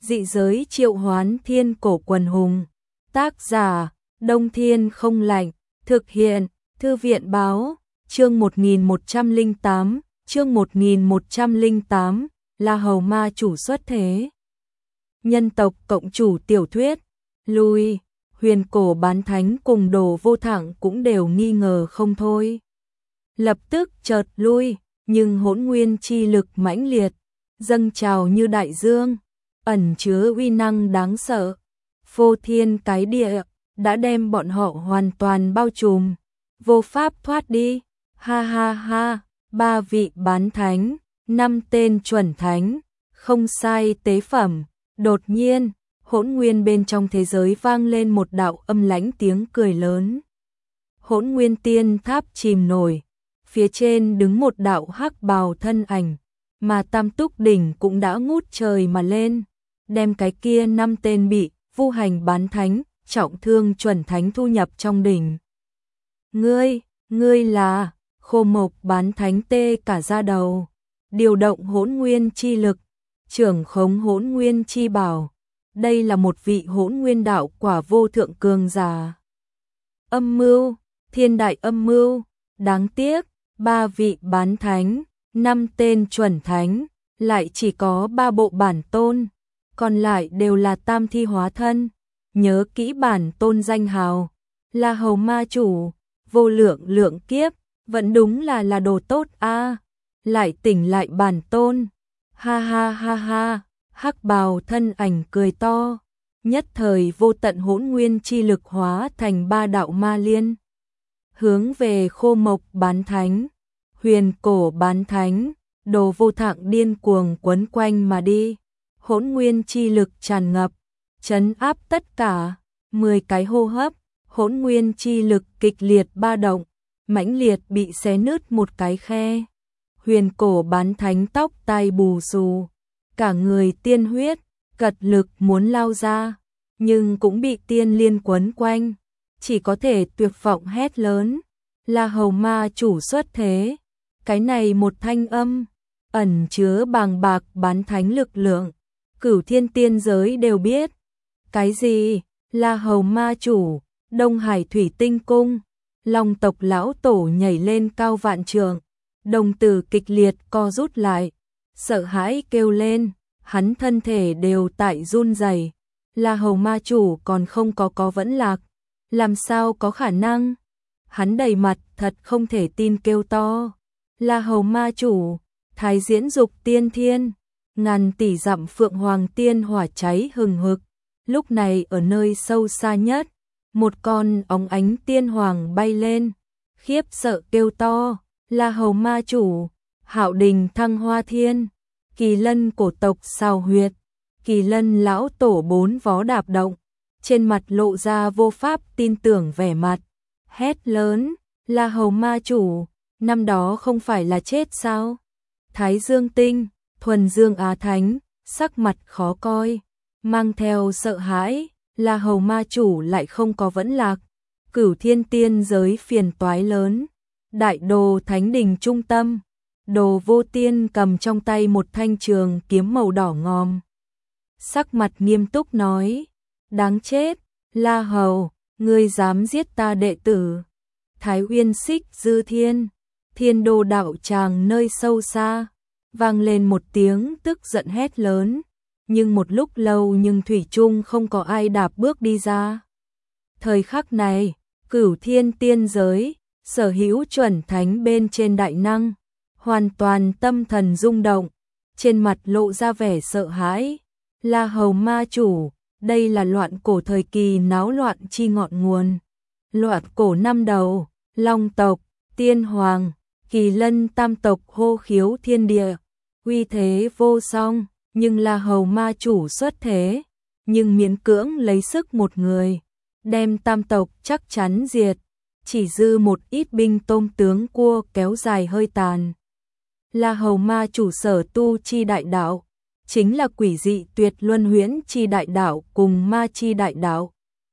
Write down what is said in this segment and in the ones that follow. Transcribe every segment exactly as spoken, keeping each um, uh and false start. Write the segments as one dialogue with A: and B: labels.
A: Dị giới triệu hoán thiên cổ quần hùng. Tác giả, Đông Thiên không lạnh. Thực hiện, Thư viện báo, chương một nghìn một trăm lẻ tám, chương một nghìn một trăm lẻ tám, La Hầu Ma chủ xuất thế. Nhân tộc cộng chủ tiểu thuyết, lui, huyền cổ bán thánh cùng Đồ Vô Thẳng cũng đều nghi ngờ không thôi. Lập tức chợt lui, nhưng hỗn nguyên chi lực mãnh liệt, dâng trào như đại dương, ẩn chứa uy năng đáng sợ, phô thiên cái địa, đã đem bọn họ hoàn toàn bao trùm, vô pháp thoát đi. Ha ha ha, ba vị bán thánh, năm tên chuẩn thánh, không sai tế phẩm. Đột nhiên, hỗn nguyên bên trong thế giới vang lên một đạo âm lãnh tiếng cười lớn. Hỗn nguyên tiên tháp chìm nổi, phía trên đứng một đạo hắc bào thân ảnh, mà Tam Túc đỉnh cũng đã ngút trời mà lên, đem cái kia năm tên bị vu hành bán thánh, trọng thương chuẩn thánh thu nhập trong đỉnh. Ngươi, ngươi là Khô Mộc bán thánh tê cả da đầu, điều động hỗn nguyên chi lực, trưởng khống hỗn nguyên chi bảo. Đây là một vị hỗn nguyên đạo quả vô thượng cường giả. Âm mưu, thiên đại âm mưu, đáng tiếc, ba vị bán thánh, năm tên chuẩn thánh, lại chỉ có ba bộ bản tôn, còn lại đều là tam thi hóa thân. Nhớ kỹ bản tôn danh hào, La Hầu Ma chủ, vô lượng lượng kiếp, vẫn đúng là là đồ tốt a. À. Lại tỉnh lại bản tôn. Ha ha ha ha, hắc bào thân ảnh cười to, nhất thời vô tận hỗn nguyên chi lực hóa thành ba đạo ma liên, hướng về Khô Mộc bán thánh, huyền cổ bán thánh, Đồ Vô Thẳng điên cuồng quấn quanh mà đi. Hỗn nguyên chi lực tràn ngập, trấn áp tất cả, mười cái hô hấp, hỗn nguyên chi lực kịch liệt ba động, mãnh liệt bị xé nứt một cái khe. Huyền cổ bán thánh tóc tai bù xù, cả người tiên huyết, cật lực muốn lao ra, nhưng cũng bị tiên liên quấn quanh, chỉ có thể tuyệt vọng hét lớn, La Hầu Ma chủ xuất thế. Cái này một thanh âm, ẩn chứa bàng bạc bán thánh lực lượng, cửu thiên tiên giới đều biết. Cái gì? La Hầu Ma chủ, Đông Hải Thủy Tinh Cung, Long tộc lão tổ nhảy lên cao vạn trượng, đồng tử kịch liệt co rút lại, sợ hãi kêu lên, hắn thân thể đều tại run rẩy. La Hầu Ma chủ còn không có có vẫn lạc, làm sao có khả năng? Hắn đầy mặt thật không thể tin kêu to, La Hầu Ma chủ, Thái Diễn Dục Tiên Thiên, ngàn tỷ dặm phượng hoàng tiên hỏa cháy hừng hực. Lúc này ở nơi sâu xa nhất, một con óng ánh tiên hoàng bay lên, khiếp sợ kêu to, La Hầu Ma chủ, Hạo Đình Thăng Hoa Thiên, Kỳ Lân cổ tộc Sào Huyệt, Kỳ Lân lão tổ bốn vó đạp động, trên mặt lộ ra vô pháp tin tưởng vẻ mặt, hét lớn, La Hầu Ma chủ, năm đó không phải là chết sao? Thái Dương Tinh, Thuần Dương Á Thánh, sắc mặt khó coi, mang theo sợ hãi, La Hầu Ma chủ lại không có vẫn lạc. Cửu thiên tiên giới phiền toái lớn, Đại Đồ Thánh Đình trung tâm, Đồ Vô Tiên cầm trong tay một thanh trường kiếm màu đỏ ngòm, sắc mặt nghiêm túc nói, đáng chết, La Hầu, ngươi dám giết ta đệ tử. Thái Uyên Xích Dư Thiên, Thiên Đô đạo tràng nơi sâu xa, vang lên một tiếng tức giận hét lớn, nhưng một lúc lâu nhưng thủy chung không có ai đạp bước đi ra. Thời khắc này, cửu thiên tiên giới, sở hữu chuẩn thánh bên trên đại năng, hoàn toàn tâm thần rung động, trên mặt lộ ra vẻ sợ hãi. La Hầu Ma chủ, đây là loạn cổ thời kỳ náo loạn chi ngọn nguồn. Loạn cổ năm đầu, Long tộc, Tiên Hoàng, Kỳ Lân tam tộc hô khiếu thiên địa, uy thế vô song, nhưng La Hầu Ma chủ xuất thế, nhưng miễn cưỡng lấy sức một người, đem tam tộc chắc chắn diệt, chỉ dư một ít binh tôm tướng cua kéo dài hơi tàn. La Hầu Ma chủ sở tu chi đại đạo, chính là quỷ dị tuyệt luân huyễn chi đại đạo cùng ma chi đại đạo.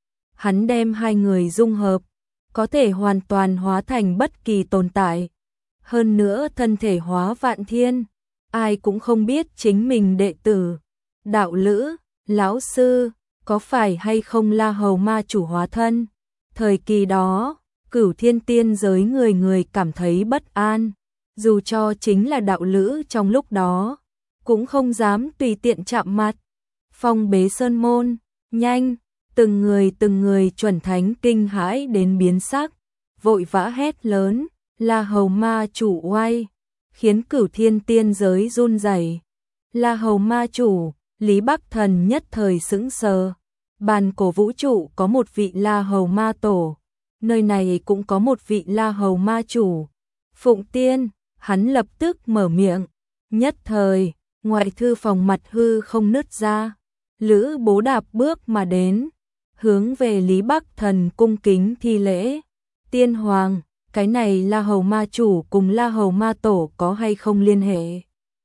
A: Hắn đem hai người dung hợp, có thể hoàn toàn hóa thành bất kỳ tồn tại. Hơn nữa thân thể hóa vạn thiên, ai cũng không biết chính mình đệ tử, đạo lữ, Lão sư, có phải hay không La Hầu ma chủ hóa thân? Thời kỳ đó, Cửu Thiên tiên giới người người cảm thấy bất an, dù cho chính là đạo lữ trong lúc đó, cũng không dám tùy tiện chạm mặt. Phong bế sơn môn, nhanh, từng người từng người chuẩn thánh kinh hãi đến biến sắc, vội vã hét lớn, La Hầu ma chủ oai, khiến Cửu Thiên tiên giới run rẩy. La Hầu ma chủ, Lý Bắc Thần nhất thời sững sờ. Bàn cổ vũ trụ có một vị La Hầu ma tổ, nơi này cũng có một vị La Hầu ma chủ. Phụng Tiên, hắn lập tức mở miệng, nhất thời, ngoại thư phòng mặt hư không nứt ra. Lữ Bố đạp bước mà đến, hướng về Lý Bắc Thần cung kính thi lễ. Tiên Hoàng, cái này La Hầu ma chủ cùng La Hầu ma tổ có hay không liên hệ?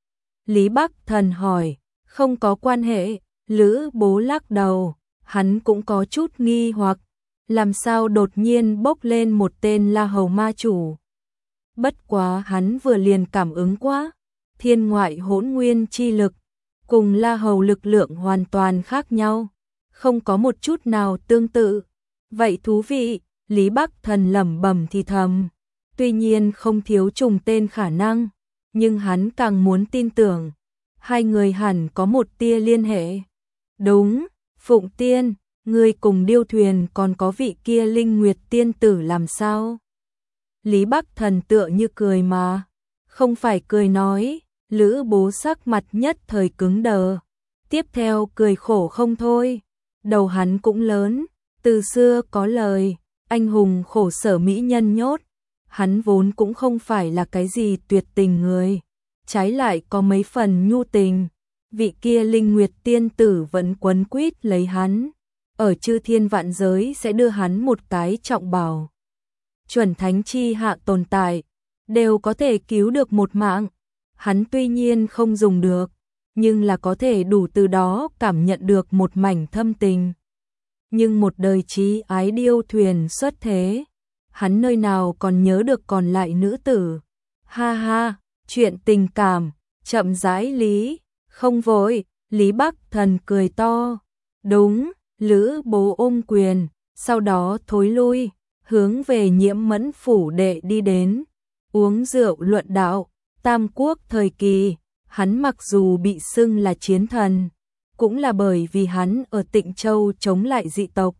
A: Lý Bắc Thần hỏi, không có quan hệ. Lữ Bố lắc đầu, hắn cũng có chút nghi hoặc, làm sao đột nhiên bốc lên một tên La Hầu ma chủ. Bất quá hắn vừa liền cảm ứng quá, thiên ngoại hỗn nguyên chi lực, cùng La Hầu lực lượng hoàn toàn khác nhau, không có một chút nào tương tự. Vậy thú vị, Lý Bắc Thần lẩm bẩm thì thầm, tuy nhiên không thiếu trùng tên khả năng, nhưng hắn càng muốn tin tưởng, hai người hẳn có một tia liên hệ. Đúng, Phụng Tiên, người cùng điêu thuyền còn có vị kia Linh Nguyệt tiên tử làm sao? Lý Bắc Thần tựa như cười mà, không phải cười nói. Lữ Bố sắc mặt nhất thời cứng đờ, tiếp theo cười khổ không thôi. Đầu hắn cũng lớn, từ xưa có lời, anh hùng khổ sở mỹ nhân nhốt. Hắn vốn cũng không phải là cái gì tuyệt tình người, trái lại có mấy phần nhu tình. Vị kia Linh Nguyệt tiên tử vẫn quấn quýt lấy hắn, ở chư thiên vạn giới sẽ đưa hắn một cái trọng bảo. Chuẩn thánh chi hạ tồn tại, đều có thể cứu được một mạng. Hắn tuy nhiên không dùng được, nhưng là có thể đủ từ đó cảm nhận được một mảnh thâm tình. Nhưng một đời chí ái điêu thuyền xuất thế, hắn nơi nào còn nhớ được còn lại nữ tử. Ha ha, chuyện tình cảm, chậm rãi Lý, không vội. Lý Bắc Thần cười to. Đúng, Lữ Bố ôm quyền, sau đó thối lui, hướng về Nhiễm Mẫn phủ đệ đi đến, uống rượu luận đạo. Tam quốc thời kỳ, hắn mặc dù bị xưng là chiến thần, cũng là bởi vì hắn ở Tịnh Châu chống lại dị tộc.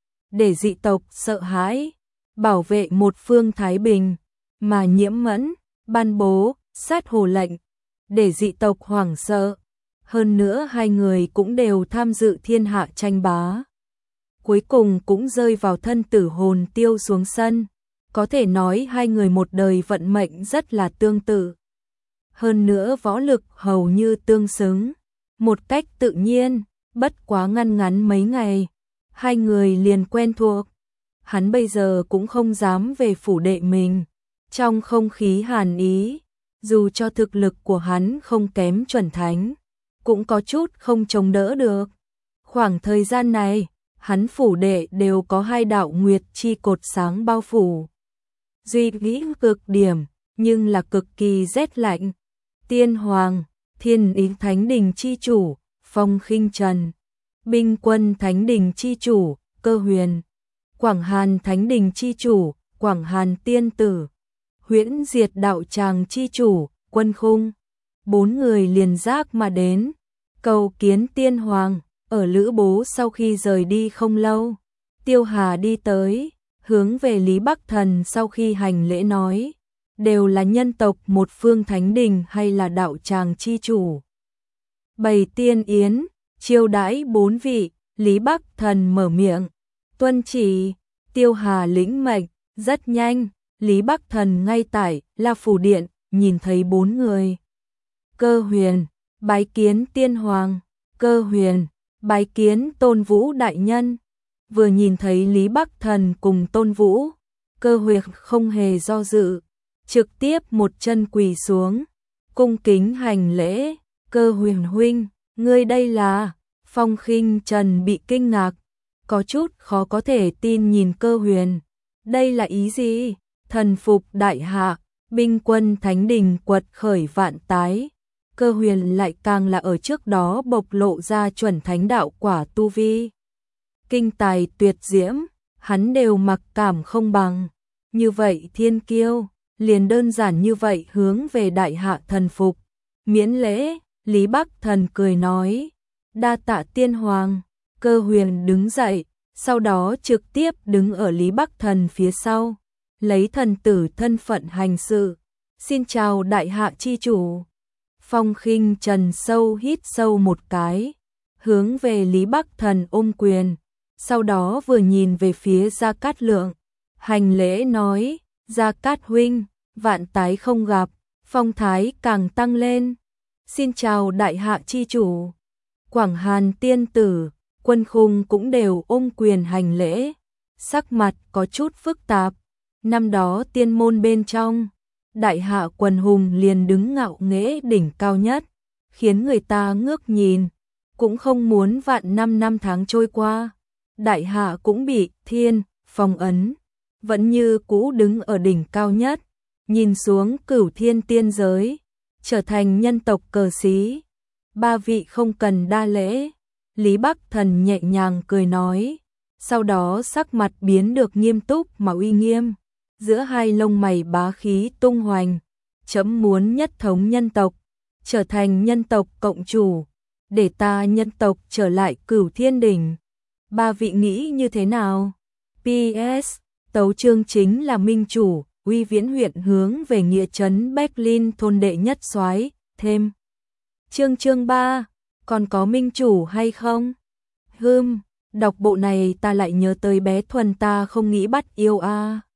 A: Để dị tộc sợ hãi, bảo vệ một phương thái bình, mà Nhiễm Mẫn ban bố sát hồ lệnh, để dị tộc hoảng sợ. Hơn nữa hai người cũng đều tham dự thiên hạ tranh bá. Cuối cùng cũng rơi vào thân tử hồn tiêu xuống sân. Có thể nói hai người một đời vận mệnh rất là tương tự. Hơn nữa võ lực hầu như tương xứng, một cách tự nhiên, bất quá ngăn ngắn mấy ngày, hai người liền quen thuộc. Hắn bây giờ cũng không dám về phủ đệ mình, trong không khí hàn ý, dù cho thực lực của hắn không kém chuẩn thánh, cũng có chút không chống đỡ được. Khoảng thời gian này, hắn phủ đệ đều có hai đạo nguyệt chi cột sáng bao phủ. Duy nghĩ cực điểm, nhưng là cực kỳ rét lạnh. Tiên Hoàng, Thiên Ý Thánh Đình chi chủ, Phong Khinh Trần, Binh Quân Thánh Đình chi chủ, Cơ Huyền, Quảng Hàn Thánh Đình chi chủ, Quảng Hàn Tiên Tử, Huyễn Diệt Đạo Tràng chi chủ, Quân Khung. Bốn người liền giác mà đến, cầu kiến Tiên Hoàng. Ở Lữ Bố sau khi rời đi không lâu, Tiêu Hà đi tới, hướng về Lý Bắc Thần sau khi hành lễ nói, đều là nhân tộc một phương thánh đình hay là đạo tràng chi chủ. Bày tiên yến, chiêu đãi bốn vị. Lý Bắc Thần mở miệng, tuân chỉ. Tiêu Hà lĩnh mệnh. Rất nhanh, Lý Bắc Thần ngay tại La Phủ Điện, nhìn thấy bốn người. Cơ Huyền, bái kiến Tiên Hoàng. Cơ Huyền, bái kiến Tôn Vũ đại nhân. Vừa nhìn thấy Lý Bắc Thần cùng Tôn Vũ, Cơ Huyền không hề do dự, trực tiếp một chân quỳ xuống, cung kính hành lễ. Cơ Huyền huynh, ngươi đây là? Phong Khinh Trần bị kinh ngạc, có chút khó có thể tin nhìn Cơ Huyền. Đây là ý gì? Thần phục đại hạ, binh quân thánh đình quật khởi vạn tái. Cơ Huyền lại càng là ở trước đó bộc lộ ra chuẩn thánh đạo quả tu vi. Kinh tài tuyệt diễm, hắn đều mặc cảm không bằng. Như vậy thiên kiêu, liền đơn giản như vậy hướng về đại hạ thần phục. Miễn lễ, Lý Bắc Thần cười nói, đa tạ tiên hoàng. Cơ Huyền đứng dậy, sau đó trực tiếp đứng ở Lý Bắc Thần phía sau, lấy thần tử thân phận hành sự. Xin chào đại hạ chi chủ. Phong Khinh Trần sâu hít sâu một cái, hướng về Lý Bắc Thần ôm quyền, sau đó vừa nhìn về phía Gia Cát Lượng, hành lễ nói, Gia Cát huynh, vạn tái không gặp, phong thái càng tăng lên. Xin chào đại hạ chi chủ. Quảng Hàn tiên tử, Quân Khung cũng đều ôm quyền hành lễ, sắc mặt có chút phức tạp. Năm đó tiên môn bên trong, đại hạ quần hùng liền đứng ngạo nghễ đỉnh cao nhất, khiến người ta ngước nhìn, cũng không muốn vạn năm năm tháng trôi qua. Đại hạ cũng bị thiên, phong ấn, vẫn như cũ đứng ở đỉnh cao nhất, nhìn xuống cửu thiên tiên giới, trở thành nhân tộc cờ sĩ. Ba vị không cần đa lễ. Lý Bắc Thần nhẹ nhàng cười nói, sau đó sắc mặt biến được nghiêm túc mà uy nghiêm, giữa hai lông mày bá khí tung hoành, chấm muốn nhất thống nhân tộc, trở thành nhân tộc cộng chủ, để ta nhân tộc trở lại cửu thiên đỉnh. Ba vị nghĩ như thế nào? pê ét. Tấu chương chính là minh chủ, uy viễn huyện hướng về nghĩa trấn Berlin thôn đệ nhất soái, thêm. Chương chương ba, còn có minh chủ hay không? Hừm, đọc bộ này ta lại nhớ tới bé Thuần ta không nghĩ bắt yêu a. À.